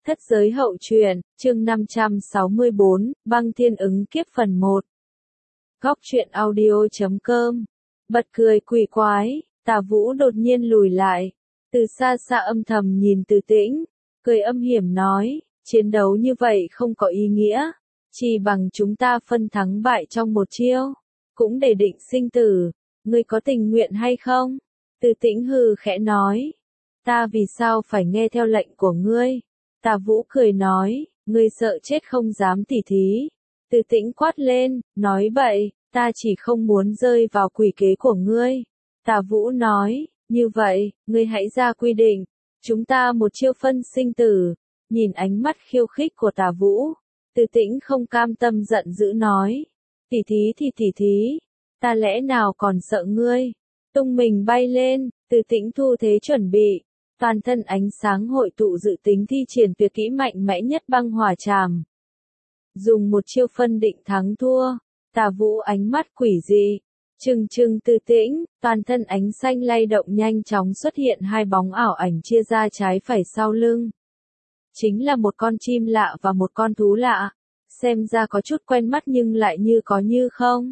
Thất giới hậu truyện, chương 564, băng thiên ứng kiếp phần 1. Góc truyện audio.com. Bật cười quỷ quái, Tả Vũ đột nhiên lùi lại. Từ xa xa âm thầm nhìn Từ Tĩnh, cười âm hiểm nói, chiến đấu như vậy không có ý nghĩa, chỉ bằng chúng ta phân thắng bại trong một chiêu, cũng để định sinh tử, ngươi có tình nguyện hay không? Từ Tĩnh hừ khẽ nói, ta vì sao phải nghe theo lệnh của ngươi? Tả Vũ cười nói, ngươi sợ chết không dám tỉ thí. Từ Tĩnh quát lên, nói bậy, ta chỉ không muốn rơi vào quỷ kế của ngươi. Tả Vũ nói, như vậy, ngươi hãy ra quy định, chúng ta một chiêu phân sinh tử. Nhìn ánh mắt khiêu khích của Tả Vũ, Từ Tĩnh không cam tâm giận dữ nói, tỉ thí thì tỉ thí, ta lẽ nào còn sợ ngươi? Tung mình bay lên, Từ Tĩnh thu thế chuẩn bị. Toàn thân ánh sáng hội tụ dự tính thi triển tuyệt kỹ mạnh mẽ nhất băng hỏa trảm. Dùng một chiêu phân định thắng thua, Tả Vũ ánh mắt quỷ dị, trừng trừng Từ Tĩnh, toàn thân ánh xanh lay động nhanh chóng xuất hiện hai bóng ảo ảnh chia ra trái phải sau lưng. Chính là một con chim lạ và một con thú lạ, xem ra có chút quen mắt nhưng lại như có như không.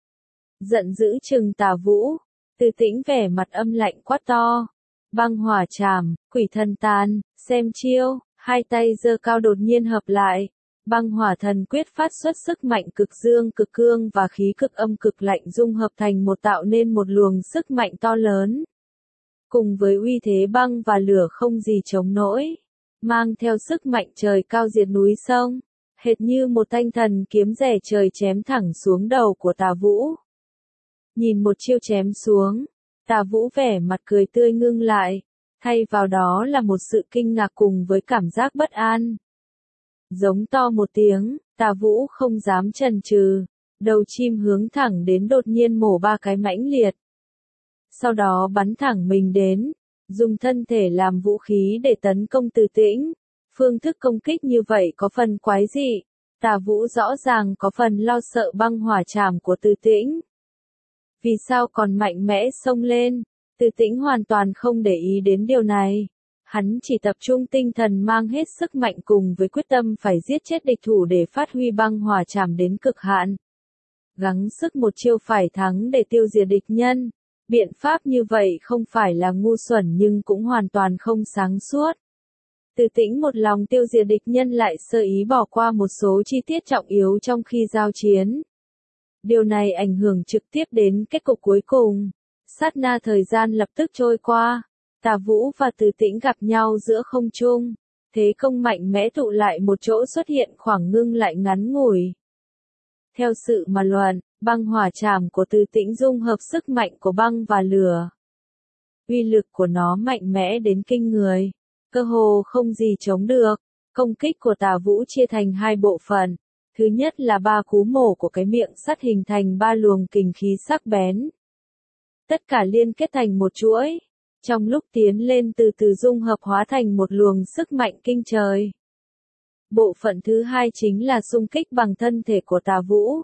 Giận dữ trừng Tả Vũ, Từ Tĩnh vẻ mặt âm lạnh quát to. Băng hỏa trảm, quỷ thần tàn, xem chiêu, hai tay giơ cao đột nhiên hợp lại. Băng hỏa thần quyết phát xuất sức mạnh cực dương cực cương và khí cực âm cực lạnh dung hợp thành một tạo nên một luồng sức mạnh to lớn. Cùng với uy thế băng và lửa không gì chống nổi, mang theo sức mạnh trời cao diệt núi sông, hệt như một thanh thần kiếm rẻ trời chém thẳng xuống đầu của Tả Vũ. Nhìn một chiêu chém xuống, Tả Vũ vẻ mặt cười tươi ngưng lại, thay vào đó là một sự kinh ngạc cùng với cảm giác bất an. Giống to một tiếng, Tả Vũ không dám chần chừ, đầu chim hướng thẳng đến đột nhiên mổ ba cái mãnh liệt. Sau đó bắn thẳng mình đến, dùng thân thể làm vũ khí để tấn công Từ Tĩnh. Phương thức công kích như vậy có phần quái dị, Tả Vũ rõ ràng có phần lo sợ băng hỏa trảm của Từ Tĩnh. Vì sao còn mạnh mẽ xông lên? Từ Tĩnh hoàn toàn không để ý đến điều này. Hắn chỉ tập trung tinh thần mang hết sức mạnh cùng với quyết tâm phải giết chết địch thủ để phát huy băng hỏa trảm đến cực hạn. Gắng sức một chiêu phải thắng để tiêu diệt địch nhân. Biện pháp như vậy không phải là ngu xuẩn nhưng cũng hoàn toàn không sáng suốt. Từ Tĩnh một lòng tiêu diệt địch nhân lại sơ ý bỏ qua một số chi tiết trọng yếu trong khi giao chiến. Điều này ảnh hưởng trực tiếp đến kết cục cuối cùng. Sát na thời gian lập tức trôi qua, Tả Vũ và Từ Tĩnh gặp nhau giữa không trung, thế công mạnh mẽ tụ lại một chỗ xuất hiện khoảng ngưng lại ngắn ngủi. Theo sự mà luận, băng hỏa trảm của Từ Tĩnh dung hợp sức mạnh của băng và lửa. Uy lực của nó mạnh mẽ đến kinh người, cơ hồ không gì chống được. Công kích của Tả Vũ chia thành hai bộ phận. Thứ nhất là ba cú mổ của cái miệng sắt hình thành ba luồng kình khí sắc bén. Tất cả liên kết thành một chuỗi, trong lúc tiến lên từ từ dung hợp hóa thành một luồng sức mạnh kinh trời. Bộ phận thứ hai chính là xung kích bằng thân thể của Tả Vũ.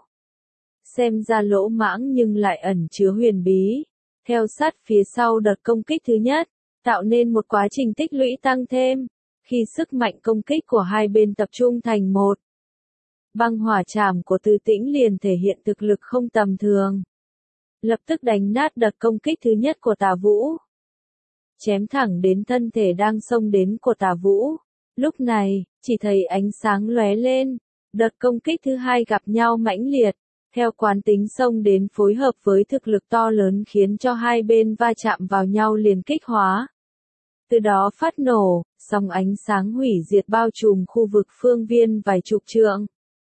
Xem ra lỗ mãng nhưng lại ẩn chứa huyền bí. Theo sát phía sau đợt công kích thứ nhất, tạo nên một quá trình tích lũy tăng thêm, khi sức mạnh công kích của hai bên tập trung thành một. Băng hỏa trảm của Từ Tĩnh liền thể hiện thực lực không tầm thường. Lập tức đánh nát đợt công kích thứ nhất của Tả Vũ. Chém thẳng đến thân thể đang xông đến của Tả Vũ. Lúc này, chỉ thấy ánh sáng lóe lên. Đợt công kích thứ hai gặp nhau mãnh liệt. Theo quán tính xông đến phối hợp với thực lực to lớn khiến cho hai bên va chạm vào nhau liền kích hóa. Từ đó phát nổ, sóng ánh sáng hủy diệt bao trùm khu vực phương viên vài chục trượng.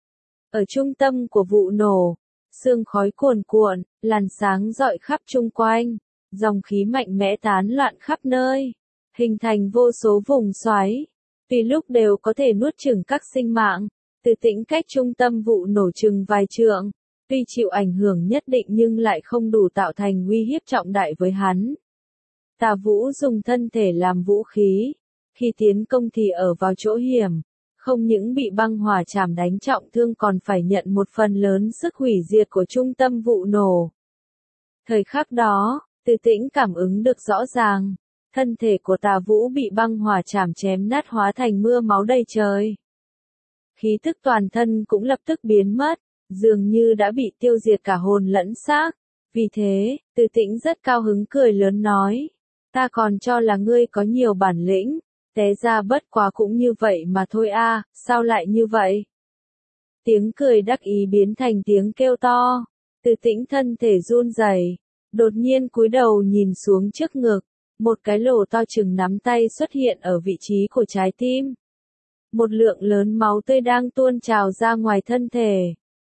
Ở trung tâm của vụ nổ, sương khói cuồn cuộn, làn sáng rọi khắp chung quanh, dòng khí mạnh mẽ tán loạn khắp nơi, hình thành vô số vùng xoáy, tùy lúc đều có thể nuốt chửng các sinh mạng. Từ Tĩnh cách trung tâm vụ nổ chừng vài trượng, tuy chịu ảnh hưởng nhất định nhưng lại không đủ tạo thành uy hiếp trọng đại với hắn. Tả Vũ dùng thân thể làm vũ khí, khi tiến công thì ở vào chỗ hiểm. Không những bị băng hỏa trảm đánh trọng thương còn phải nhận một phần lớn sức hủy diệt của trung tâm vụ nổ. Thời khắc đó, Từ Tĩnh cảm ứng được rõ ràng, thân thể của Tà Vũ bị băng hỏa chảm chém nát hóa thành mưa máu đầy trời. Khí tức toàn thân cũng lập tức biến mất, dường như đã bị tiêu diệt cả hồn lẫn xác. Vì thế, Từ Tĩnh rất cao hứng cười lớn nói, ta còn cho là ngươi có nhiều bản lĩnh, té ra bất quá cũng như vậy mà thôi a, sao lại như vậy? Tiếng cười đắc ý biến thành tiếng kêu to, Từ Tĩnh thân thể run rẩy, đột nhiên cúi đầu nhìn xuống trước ngực, một cái lỗ to chừng nắm tay xuất hiện ở vị trí của trái tim. Một lượng lớn máu tươi đang tuôn trào ra ngoài thân thể.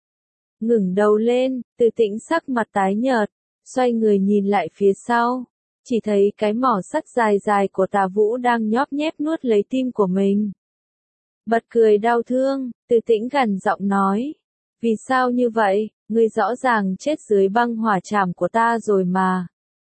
Ngẩng đầu lên, Từ Tĩnh sắc mặt tái nhợt, xoay người nhìn lại phía sau, chỉ thấy cái mỏ sắt dài dài của Tà Vũ đang nhóp nhép nuốt lấy tim của mình. Bật cười đau thương, Từ Tĩnh gằn giọng nói, vì sao như vậy, ngươi rõ ràng chết dưới băng hỏa trảm của ta rồi mà.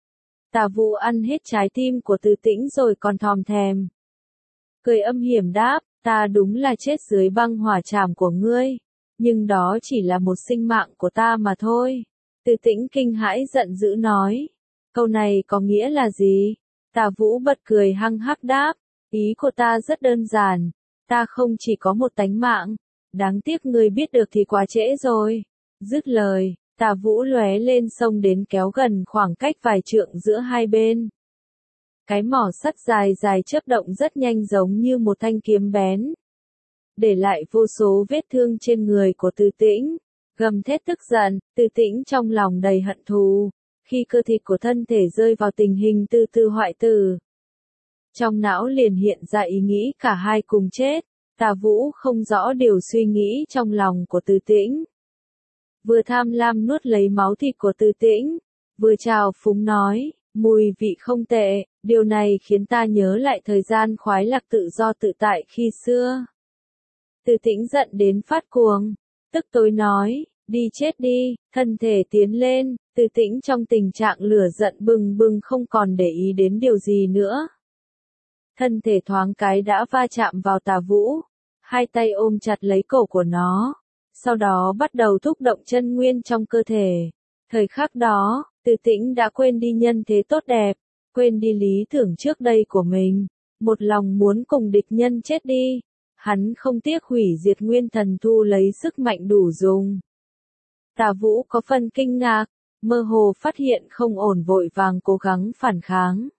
Tà Vũ ăn hết trái tim của Từ Tĩnh rồi còn thòm thèm. Cười âm hiểm đáp, ta đúng là chết dưới băng hỏa trảm của ngươi, nhưng đó chỉ là một sinh mạng của ta mà thôi. Từ Tĩnh kinh hãi giận dữ nói, câu này có nghĩa là gì? Tà Vũ bật cười hăng hắc đáp, ý của ta rất đơn giản, ta không chỉ có một tánh mạng, đáng tiếc ngươi biết được thì quá trễ rồi. Dứt lời, Tà Vũ lóe lên xông đến kéo gần khoảng cách vài trượng giữa hai bên. Cái mỏ sắt dài dài chớp động rất nhanh giống như một thanh kiếm bén, để lại vô số vết thương trên người của Từ Tĩnh. Gầm thét tức giận, Từ Tĩnh trong lòng đầy hận thù, khi cơ thịt của thân thể rơi vào tình hình từ từ hoại tử. Trong não liền hiện ra ý nghĩ cả hai cùng chết. Tà Vũ không rõ điều suy nghĩ trong lòng của Từ Tĩnh. Vừa tham lam nuốt lấy máu thịt của Từ Tĩnh, vừa trào phúng nói, mùi vị không tệ, điều này khiến ta nhớ lại thời gian khoái lạc tự do tự tại khi xưa. Từ Tĩnh giận đến phát cuồng, tức tối nói, đi chết đi, thân thể tiến lên, Từ Tĩnh trong tình trạng lửa giận bừng bừng không còn để ý đến điều gì nữa. Thân thể thoáng cái đã va chạm vào Tà Vũ, hai tay ôm chặt lấy cổ của nó, sau đó bắt đầu thúc động chân nguyên trong cơ thể. Thời khắc đó, Từ Tĩnh đã quên đi nhân thế tốt đẹp, quên đi lý tưởng trước đây của mình, một lòng muốn cùng địch nhân chết đi. Hắn không tiếc hủy diệt nguyên thần thu lấy sức mạnh đủ dùng. Tà Vũ có phần kinh ngạc, mơ hồ phát hiện không ổn vội vàng cố gắng phản kháng.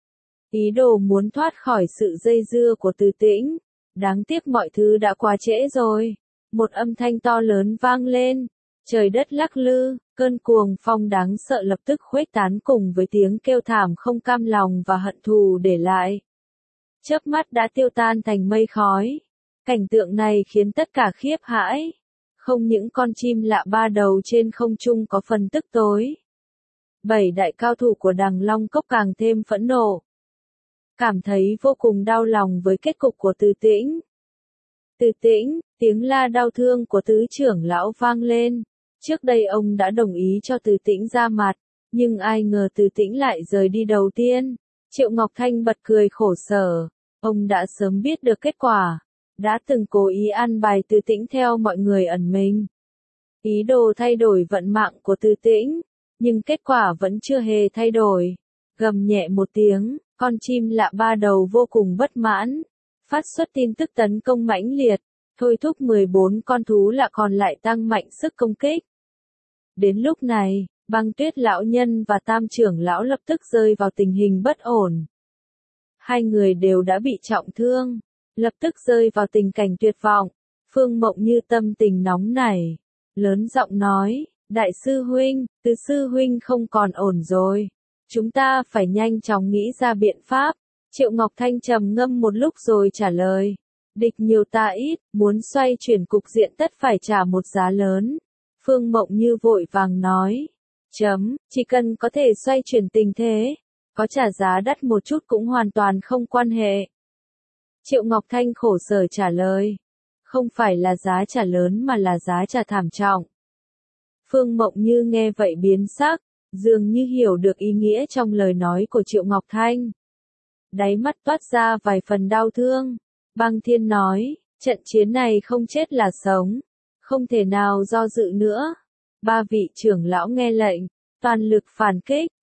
Ý đồ muốn thoát khỏi sự dây dưa của Từ Tĩnh, đáng tiếc mọi thứ đã quá trễ rồi. Một âm thanh to lớn vang lên, trời đất lắc lư, cơn cuồng phong đáng sợ lập tức khuếch tán cùng với tiếng kêu thảm không cam lòng và hận thù để lại. Chớp mắt đã tiêu tan thành mây khói. Cảnh tượng này khiến tất cả khiếp hãi. Không những con chim lạ ba đầu trên không trung có phần tức tối. 7 đại cao thủ của Đằng Long Cốc càng thêm phẫn nộ. Cảm thấy vô cùng đau lòng với kết cục của Từ Tĩnh. Từ Tĩnh, tiếng la đau thương của tứ trưởng lão vang lên. Trước đây ông đã đồng ý cho Từ Tĩnh ra mặt, nhưng ai ngờ Từ Tĩnh lại rời đi đầu tiên. Triệu Ngọc Thanh bật cười khổ sở. Ông đã sớm biết được kết quả. Đã từng cố ý an bài Từ Tĩnh theo mọi người ẩn mình. Ý đồ thay đổi vận mạng của Từ Tĩnh, nhưng kết quả vẫn chưa hề thay đổi. Gầm nhẹ một tiếng, con chim lạ ba đầu vô cùng bất mãn, phát xuất tin tức tấn công mãnh liệt, thôi thúc 14 con thú lạ còn lại tăng mạnh sức công kích. Đến lúc này, Băng Tuyết lão nhân và Tam trưởng lão lập tức rơi vào tình hình bất ổn. Hai người đều đã bị trọng thương, lập tức rơi vào tình cảnh tuyệt vọng. Phương Mộng Như tâm tình nóng nảy, lớn giọng nói, đại sư huynh, Từ sư huynh không còn ổn rồi. Chúng ta phải nhanh chóng nghĩ ra biện pháp. Triệu Ngọc Thanh trầm ngâm một lúc rồi trả lời. Địch nhiều ta ít, muốn xoay chuyển cục diện tất phải trả một giá lớn. Phương Mộng Như vội vàng nói. Chỉ cần có thể xoay chuyển tình thế, có trả giá đắt một chút cũng hoàn toàn không quan hệ. Triệu Ngọc Thanh khổ sở trả lời. Không phải là giá trả lớn mà là giá trả thảm trọng. Phương Mộng Như nghe vậy biến sắc, dường như hiểu được ý nghĩa trong lời nói của Triệu Ngọc Thanh. Đáy mắt toát ra vài phần đau thương. Băng Thiên nói, trận chiến này không chết là sống, không thể nào do dự nữa. Ba vị trưởng lão nghe lệnh, toàn lực phản kích,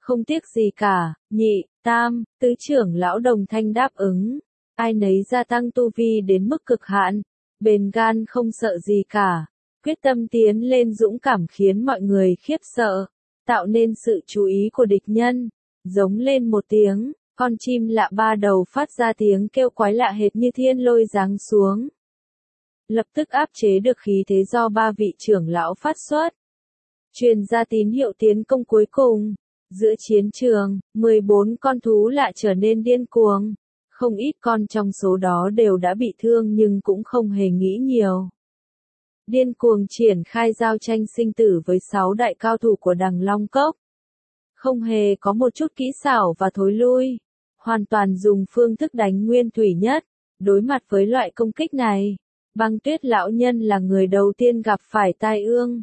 Không tiếc gì cả, nhị, tam, tứ trưởng lão đồng thanh đáp ứng. Ai nấy gia tăng tu vi đến mức cực hạn, bền gan không sợ gì cả, quyết tâm tiến lên dũng cảm khiến mọi người khiếp sợ, tạo nên sự chú ý của địch nhân. Giống lên một tiếng, con chim lạ ba đầu phát ra tiếng kêu quái lạ hệt như thiên lôi giáng xuống. Lập tức áp chế được khí thế do ba vị trưởng lão phát xuất. Truyền ra tín hiệu tiến công cuối cùng. Giữa chiến trường, 14 con thú lạ trở nên điên cuồng. Không ít con trong số đó đều đã bị thương nhưng cũng không hề nghĩ nhiều. Điên cuồng triển khai giao tranh sinh tử với 6 đại cao thủ của Đằng Long Cốc. Không hề có một chút kỹ xảo và thối lui. Hoàn toàn dùng phương thức đánh nguyên thủy nhất. Đối mặt với loại công kích này, Băng Tuyết lão nhân là người đầu tiên gặp phải tai ương.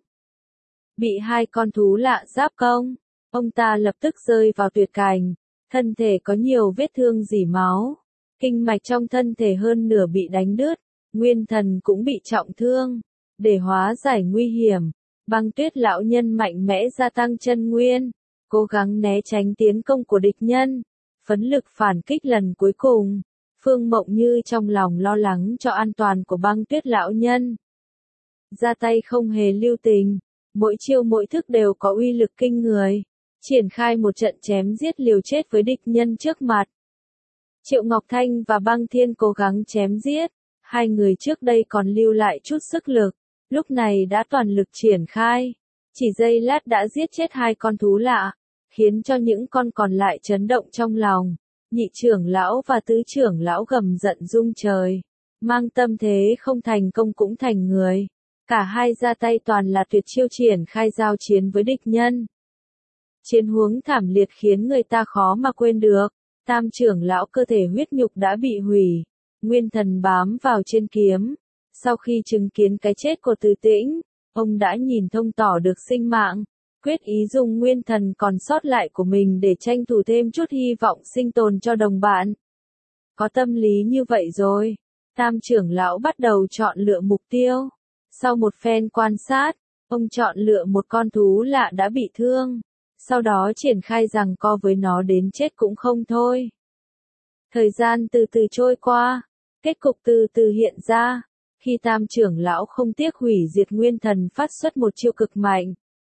Bị hai con thú lạ giáp công, ông ta lập tức rơi vào tuyệt cảnh, thân thể có nhiều vết thương rỉ máu, kinh mạch trong thân thể hơn nửa bị đánh đứt, nguyên thần cũng bị trọng thương. Để hóa giải nguy hiểm, Băng Tuyết lão nhân mạnh mẽ gia tăng chân nguyên, cố gắng né tránh tiến công của địch nhân, phấn lực phản kích lần cuối cùng. Phương Mộng Như trong lòng lo lắng cho an toàn của Băng Tuyết lão nhân. Ra tay không hề lưu tình, mỗi chiêu mỗi thức đều có uy lực kinh người, triển khai một trận chém giết liều chết với địch nhân trước mặt. Triệu Ngọc Thanh và Băng Thiên cố gắng chém giết, hai người trước đây còn lưu lại chút sức lực, lúc này đã toàn lực triển khai, chỉ giây lát đã giết chết hai con thú lạ, khiến cho những con còn lại chấn động trong lòng. Nhị trưởng lão và tứ trưởng lão gầm giận rung trời, mang tâm thế không thành công cũng thành người. Cả hai ra tay toàn là tuyệt chiêu triển khai giao chiến với địch nhân. Chiến huống thảm liệt khiến người ta khó mà quên được. Tam trưởng lão cơ thể huyết nhục đã bị hủy, nguyên thần bám vào trên kiếm. Sau khi chứng kiến cái chết của Từ Tĩnh, ông đã nhìn thông tỏ được sinh mạng, quyết ý dùng nguyên thần còn sót lại của mình để tranh thủ thêm chút hy vọng sinh tồn cho đồng bạn. Có tâm lý như vậy rồi, tam trưởng lão bắt đầu chọn lựa mục tiêu. Sau một phen quan sát, ông chọn lựa một con thú lạ đã bị thương, sau đó triển khai giằng co với nó đến chết cũng không thôi. Thời gian từ từ trôi qua, kết cục từ từ hiện ra, khi tam trưởng lão không tiếc hủy diệt nguyên thần phát xuất một chiêu cực mạnh.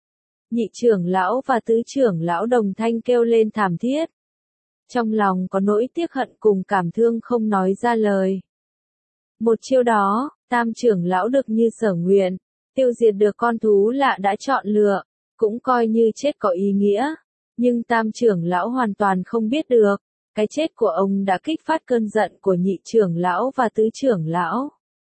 Nhị trưởng lão và tứ trưởng lão đồng thanh kêu lên thảm thiết. Trong lòng có nỗi tiếc hận cùng cảm thương không nói ra lời. Một chiêu đó, tam trưởng lão được như sở nguyện, tiêu diệt được con thú lạ đã chọn lựa, cũng coi như chết có ý nghĩa. Nhưng tam trưởng lão hoàn toàn không biết được, cái chết của ông đã kích phát cơn giận của nhị trưởng lão và tứ trưởng lão,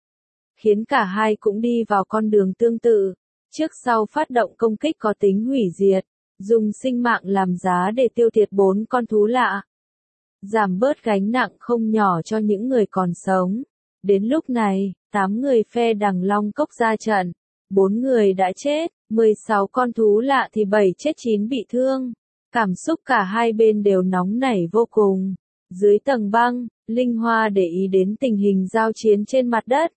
khiến cả hai cũng đi vào con đường tương tự, trước sau phát động công kích có tính hủy diệt, dùng sinh mạng làm giá để tiêu diệt 4 con thú lạ, giảm bớt gánh nặng không nhỏ cho những người còn sống. Đến lúc này, 8 người phe Đằng Long Cốc ra trận, 4 người đã chết, 16 con thú lạ thì 7 chết 9 bị thương. Cảm xúc cả hai bên đều nóng nảy vô cùng. Dưới tầng băng, Linh Hoa để ý đến tình hình giao chiến trên mặt đất.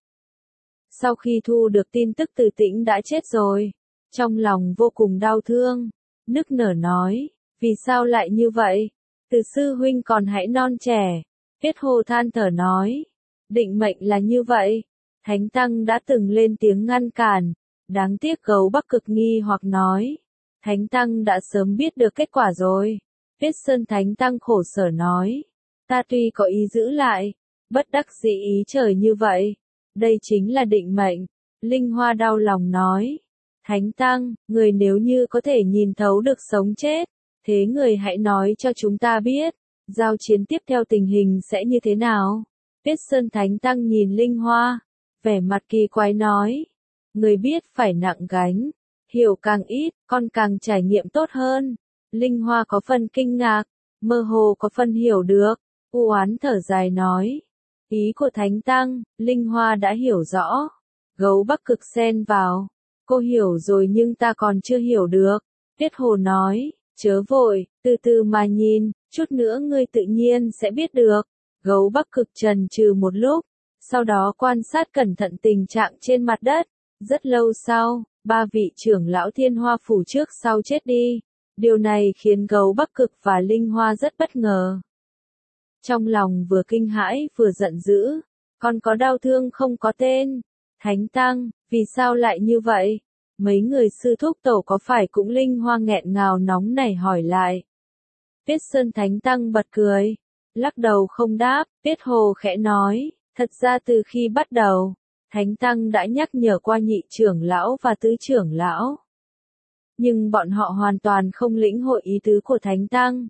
Sau khi thu được tin tức Từ Tĩnh đã chết rồi, trong lòng vô cùng đau thương, nức nở nói, vì sao lại như vậy? Từ sư huynh còn hãy non trẻ. Tiết Hồ than thở nói, định mệnh là như vậy. Thánh Tăng đã từng lên tiếng ngăn cản, đáng tiếc Gấu Bắc cực nghi hoặc nói, Thánh Tăng đã sớm biết được kết quả rồi. Tuyết Sơn Thánh Tăng khổ sở nói, ta tuy có ý giữ lại, bất đắc dĩ ý trời như vậy. Đây chính là định mệnh. Linh Hoa đau lòng nói, Thánh Tăng, người nếu như có thể nhìn thấu được sống chết, thế người hãy nói cho chúng ta biết, giao chiến tiếp theo tình hình sẽ như thế nào? Tuyết Sơn Thánh Tăng nhìn Linh Hoa, vẻ mặt kỳ quái nói, người biết phải nặng gánh, hiểu càng ít, con càng trải nghiệm tốt hơn. Linh Hoa có phần kinh ngạc, mơ hồ có phần hiểu được, u oán thở dài nói, ý của Thánh Tăng, Linh Hoa đã hiểu rõ. Gấu Bắc cực xen vào, cô hiểu rồi nhưng ta còn chưa hiểu được. Tiết Hồ nói, chớ vội, từ từ mà nhìn, chút nữa ngươi tự nhiên sẽ biết được. Gấu Bắc cực chần chừ một lúc, sau đó quan sát cẩn thận tình trạng trên mặt đất. Rất lâu sau, 3 vị trưởng lão Thiên Hoa phủ trước sau chết đi, Điều này khiến Gấu Bắc Cực và Linh Hoa rất bất ngờ. Trong lòng vừa kinh hãi vừa giận dữ, còn có đau thương không có tên. Thánh Tăng, vì sao lại như vậy? Mấy người sư thúc tổ có phải cũng? Linh Hoa nghẹn ngào nóng nảy hỏi lại. Tuyết Sơn Thánh Tăng bật cười, lắc đầu không đáp. Tuyết Hồ khẽ nói, thật ra từ khi bắt đầu, Thánh Tăng đã nhắc nhở qua nhị trưởng lão và tứ trưởng lão. Nhưng bọn họ hoàn toàn không lĩnh hội ý tứ của Thánh Tăng.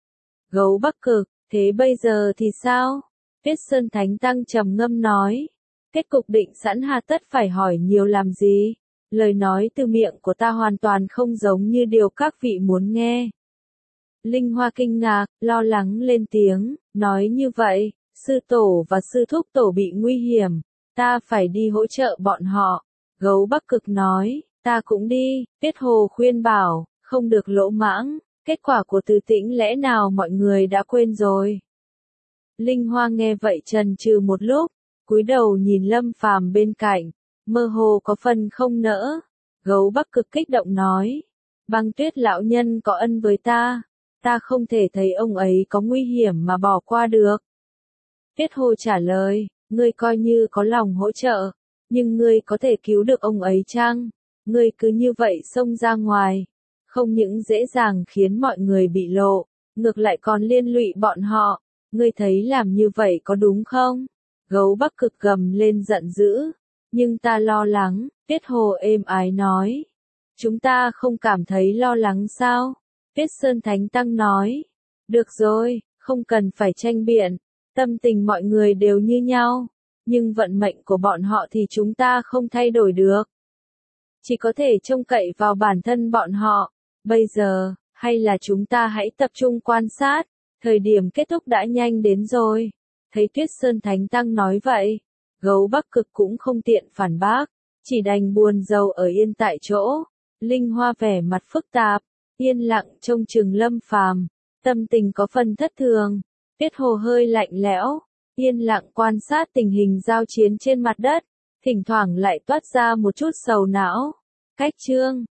Gấu Bắc Cực, thế bây giờ thì sao? Tuyết Sơn Thánh Tăng trầm ngâm nói. Kết cục định sẵn hà tất phải hỏi nhiều làm gì? Lời nói từ miệng của ta hoàn toàn không giống như điều các vị muốn nghe. Linh Hoa kinh ngạc, lo lắng lên tiếng, nói như vậy, sư tổ và sư thúc tổ bị nguy hiểm, ta phải đi hỗ trợ bọn họ. Gấu Bắc Cực nói, ta cũng đi. Tuyết Hồ khuyên bảo, không được lỗ mãng, kết quả của Từ Tĩnh lẽ nào mọi người đã quên rồi. Linh Hoa nghe vậy chần chừ một lúc, cúi đầu nhìn Lâm Phàm bên cạnh, mơ hồ có phần không nỡ. Gấu Bắc Cực kích động nói, Băng Tuyết lão nhân có ân với ta không thể thấy ông ấy có nguy hiểm mà bỏ qua được. Tuyết Hồ trả lời, ngươi coi như có lòng hỗ trợ, nhưng ngươi có thể cứu được ông ấy chăng? Ngươi cứ như vậy xông ra ngoài, không những dễ dàng khiến mọi người bị lộ, ngược lại còn liên lụy bọn họ. Ngươi thấy làm như vậy có đúng không? Gấu Bắc Cực gầm lên giận dữ, nhưng ta lo lắng. Tuyết Hồ êm ái nói, chúng ta không cảm thấy lo lắng sao? Tuyết Sơn Thánh Tăng nói, được rồi, không cần phải tranh biện, tâm tình mọi người đều như nhau, nhưng vận mệnh của bọn họ thì chúng ta không thay đổi được. Chỉ có thể trông cậy vào bản thân bọn họ. Bây giờ, hay là chúng ta hãy tập trung quan sát, thời điểm kết thúc đã nhanh đến rồi. Thấy Tuyết Sơn Thánh Tăng nói vậy, Gấu Bắc Cực cũng không tiện phản bác, chỉ đành buồn rầu ở yên tại chỗ. Linh Hoa vẻ mặt phức tạp, yên lặng trông chừng Lâm Phàm, tâm tình có phần thất thường. Tuyết Hồ hơi lạnh lẽo, yên lặng quan sát tình hình giao chiến trên mặt đất, thỉnh thoảng lại toát ra một chút sầu não. Cách chương